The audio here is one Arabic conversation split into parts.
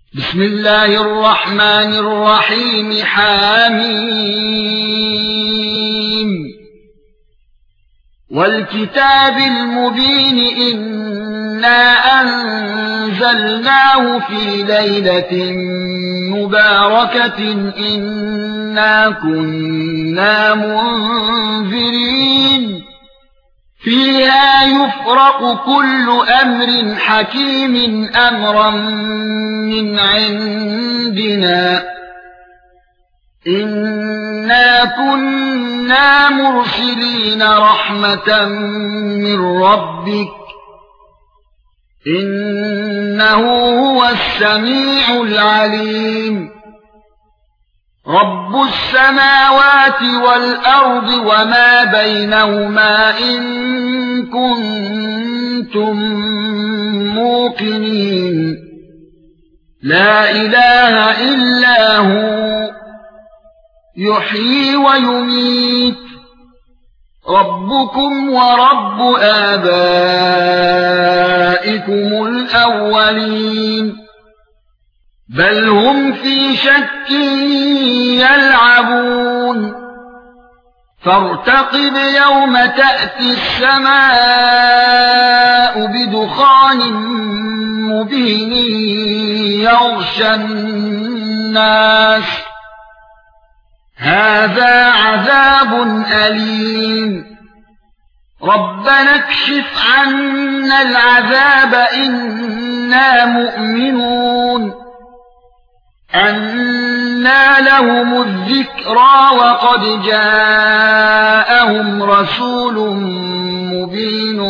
بسم الله الرحمن الرحيم حميم والكتاب المبين إنا أنزلناه في ليلة مباركة إنا كنا منذرين فيها يفرق كل أمر حكيم أمرا من عندنا إنا كنا مرسلين رحمة من ربك إنه هو السميع العليم رب السماوات والأرض وما بينهما إن كنتم موقنين لا إله إلا هو يحيي ويميت ربكم ورب آبائكم الأولين بل هم في شك يلعبون فارتقب يوم تأتي السماء بدخان مبين يغشى الناس هذا عذاب أليم ربنا اكشف عنا العذاب إنا مؤمنون أنى لهم الذكرى وقد جاءهم رسول مبين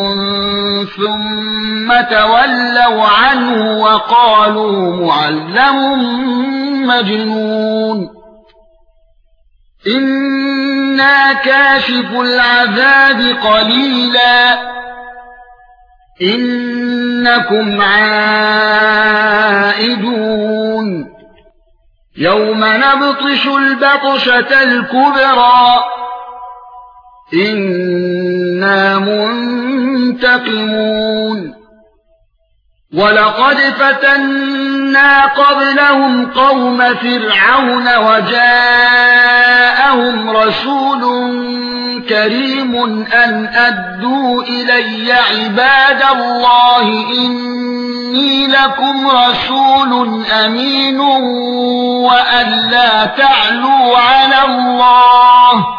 ثم تولوا عنه وقالوا معلم مجنون إنا كاشف العذاب قليلا إنكم عائدون يوم نبطش البطشة الكبرى إنا منتقمون ولقد فتنا قبلهم قوم فرعون وجاءهم رسول كريم أن أدوا إلي عباد الله إني لكم رسول أمين وأن لا تعلوا على الله